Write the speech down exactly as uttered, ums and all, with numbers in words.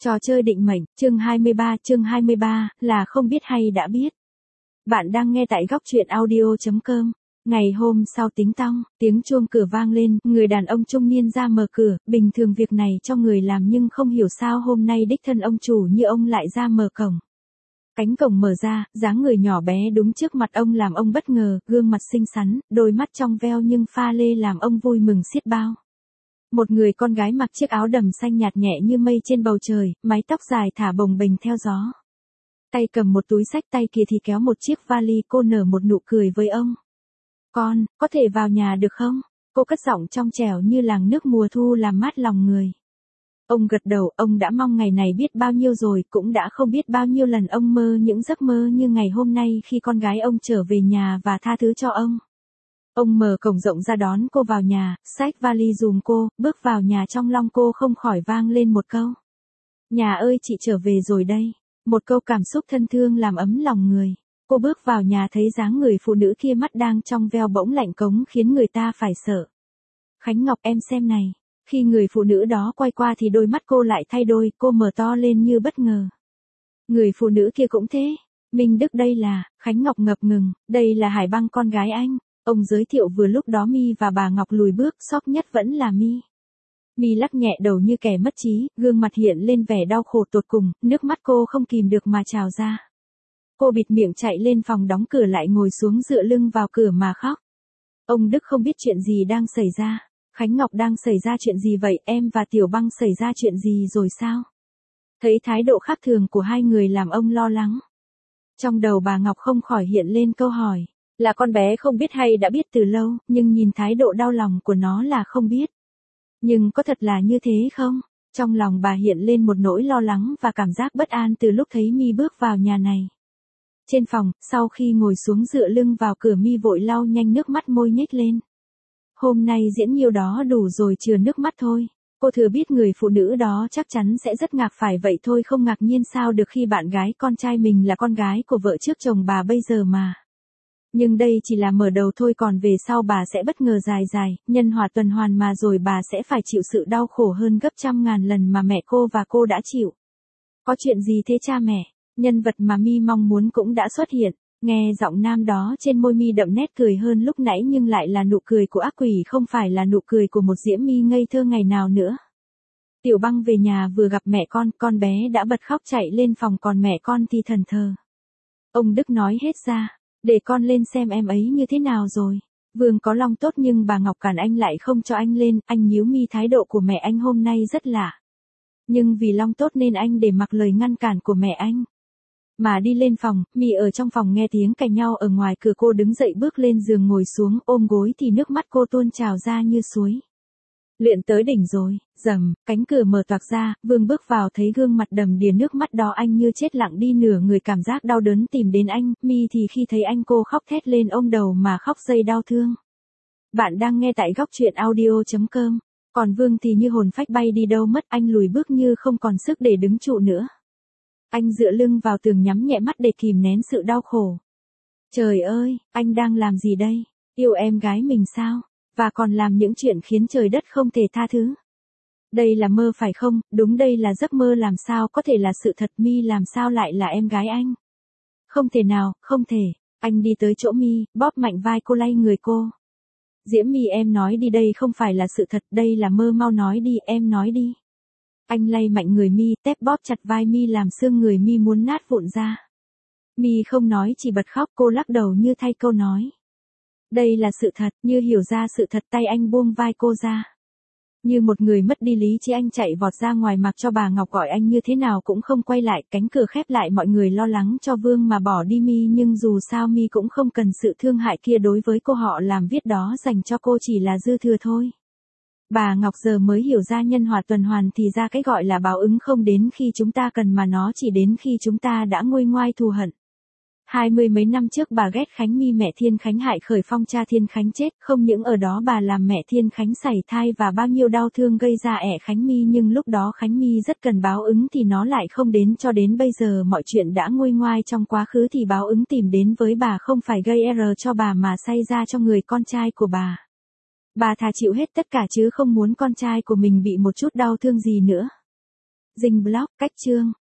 Trò chơi định mệnh, chương hai mươi ba, chương hai mươi ba, là không biết hay đã biết. Bạn đang nghe tại góc truyện audio.com. Ngày hôm sau tính tong, tiếng chuông cửa vang lên, người đàn ông trung niên ra mở cửa, bình thường việc này cho người làm nhưng không hiểu sao hôm nay đích thân ông chủ như ông lại ra mở cổng. Cánh cổng mở ra, dáng người nhỏ bé đúng trước mặt ông làm ông bất ngờ, gương mặt xinh xắn, đôi mắt trong veo nhưng pha lê làm ông vui mừng xiết bao. Một người con gái mặc chiếc áo đầm xanh nhạt nhẹ như mây trên bầu trời, mái tóc dài thả bồng bềnh theo gió. Tay cầm một túi xách, tay kia thì kéo một chiếc vali, cô nở một nụ cười với ông. Con, có thể vào nhà được không? Cô cất giọng trong trẻo như làn nước mùa thu làm mát lòng người. Ông gật đầu, ông đã mong ngày này biết bao nhiêu rồi, cũng đã không biết bao nhiêu lần ông mơ những giấc mơ như ngày hôm nay khi con gái ông trở về nhà và tha thứ cho ông. Ông mở cổng rộng ra đón cô vào nhà, xách vali dùm cô, bước vào nhà trong lòng cô không khỏi vang lên một câu. Nhà ơi, chị trở về rồi đây. Một câu cảm xúc thân thương làm ấm lòng người. Cô bước vào nhà thấy dáng người phụ nữ kia mắt đang trong veo bỗng lạnh cống khiến người ta phải sợ. Khánh Ngọc, em xem này. Khi người phụ nữ đó quay qua thì đôi mắt cô lại thay đổi, cô mở to lên như bất ngờ. Người phụ nữ kia cũng thế. Minh Đức đây là, Khánh Ngọc ngập ngừng, đây là Hải Băng con gái anh. Ông giới thiệu vừa lúc đó Mi và bà Ngọc lùi bước, sốc nhất vẫn là Mi. Mi lắc nhẹ đầu như kẻ mất trí, gương mặt hiện lên vẻ đau khổ tột cùng, nước mắt cô không kìm được mà trào ra. Cô bịt miệng chạy lên phòng đóng cửa lại ngồi xuống dựa lưng vào cửa mà khóc. Ông Đức không biết chuyện gì đang xảy ra. Khánh Ngọc, đang xảy ra chuyện gì vậy, em và Tiểu Băng xảy ra chuyện gì rồi sao? Thấy thái độ khác thường của hai người làm ông lo lắng. Trong đầu bà Ngọc không khỏi hiện lên câu hỏi. Là con bé không biết hay đã biết từ lâu, nhưng nhìn thái độ đau lòng của nó là không biết. Nhưng có thật là như thế không? Trong lòng bà hiện lên một nỗi lo lắng và cảm giác bất an từ lúc thấy Mi bước vào nhà này. Trên phòng, sau khi ngồi xuống dựa lưng vào cửa, Mi vội lau nhanh nước mắt, môi nhếch lên. Hôm nay diễn nhiêu đó đủ rồi, chừa nước mắt thôi. Cô thừa biết người phụ nữ đó chắc chắn sẽ rất ngạc phải vậy thôi, không ngạc nhiên sao được khi bạn gái con trai mình là con gái của vợ trước chồng bà bây giờ mà. Nhưng đây chỉ là mở đầu thôi, còn về sau bà sẽ bất ngờ dài dài, nhân hòa tuần hoàn mà rồi bà sẽ phải chịu sự đau khổ hơn gấp trăm ngàn lần mà mẹ cô và cô đã chịu. Có chuyện gì thế cha mẹ? Nhân vật mà Mi mong muốn cũng đã xuất hiện. Nghe giọng nam đó, trên môi Mi đậm nét cười hơn lúc nãy nhưng lại là nụ cười của ác quỷ, không phải là nụ cười của một Diễm My ngây thơ ngày nào nữa. Tiểu Băng về nhà vừa gặp mẹ con, con bé đã bật khóc chạy lên phòng, còn mẹ con thì thẫn thờ. Ông Đức nói hết ra. Để con lên xem em ấy như thế nào rồi. Vương có lòng tốt nhưng bà Ngọc cản anh lại không cho anh lên, anh nhíu mi, thái độ của mẹ anh hôm nay rất lạ. Nhưng vì lòng tốt nên anh để mặc lời ngăn cản của mẹ anh. Mà đi lên phòng, Mi ở trong phòng nghe tiếng cãi nhau ở ngoài cửa, cô đứng dậy bước lên giường ngồi xuống ôm gối thì nước mắt cô tuôn trào ra như suối. Luyện tới đỉnh rồi, rầm, cánh cửa mở toạc ra, Vương bước vào thấy gương mặt đầm đìa nước mắt đó, anh như chết lặng đi nửa người, cảm giác đau đớn tìm đến anh. Mi thì khi thấy anh cô khóc thét lên ôm đầu mà khóc dây đau thương. Bạn đang nghe tại góc truyện audio.com, còn Vương thì như hồn phách bay đi đâu mất, anh lùi bước như không còn sức để đứng trụ nữa. Anh dựa lưng vào tường nhắm nhẹ mắt để kìm nén sự đau khổ. Trời ơi, anh đang làm gì đây? Yêu em gái mình sao? Và còn làm những chuyện khiến trời đất không thể tha thứ. Đây là mơ phải không? Đúng, đây là giấc mơ, làm sao có thể là sự thật? Mi làm sao lại là em gái anh? Không thể nào, không thể. Anh đi tới chỗ Mi, bóp mạnh vai cô, lay người cô. Diễm My, em nói đi, đây không phải là sự thật, đây là mơ, mau nói đi, em nói đi. Anh lay mạnh người Mi, tép bóp chặt vai Mi làm xương người Mi muốn nát vụn ra. Mi không nói, chỉ bật khóc, cô lắc đầu như thay câu nói. Đây là sự thật, như hiểu ra sự thật, tay anh buông vai cô ra. Như một người mất đi lý trí, anh chạy vọt ra ngoài, mặc cho bà Ngọc gọi anh như thế nào cũng không quay lại. Cánh cửa khép lại, mọi người lo lắng cho Vương mà bỏ đi Mi, nhưng dù sao Mi cũng không cần sự thương hại kia đối với cô, họ làm viết đó dành cho cô chỉ là dư thừa thôi. Bà Ngọc giờ mới hiểu ra nhân hòa tuần hoàn, thì ra cái gọi là báo ứng không đến khi chúng ta cần mà nó chỉ đến khi chúng ta đã nguôi ngoai thù hận. Hai mươi mấy năm trước bà ghét Khánh My, mẹ Thiên Khánh hại khởi phong, cha Thiên Khánh chết, không những ở đó bà làm mẹ Thiên Khánh sảy thai và bao nhiêu đau thương gây ra ẻ Khánh My, nhưng lúc đó Khánh My rất cần báo ứng thì nó lại không đến, cho đến bây giờ mọi chuyện đã nguôi ngoai trong quá khứ thì báo ứng tìm đến với bà, không phải gây R cho bà mà xây ra cho người con trai của bà. Bà thà chịu hết tất cả chứ không muốn con trai của mình bị một chút đau thương gì nữa. Dinh blog, cách chương.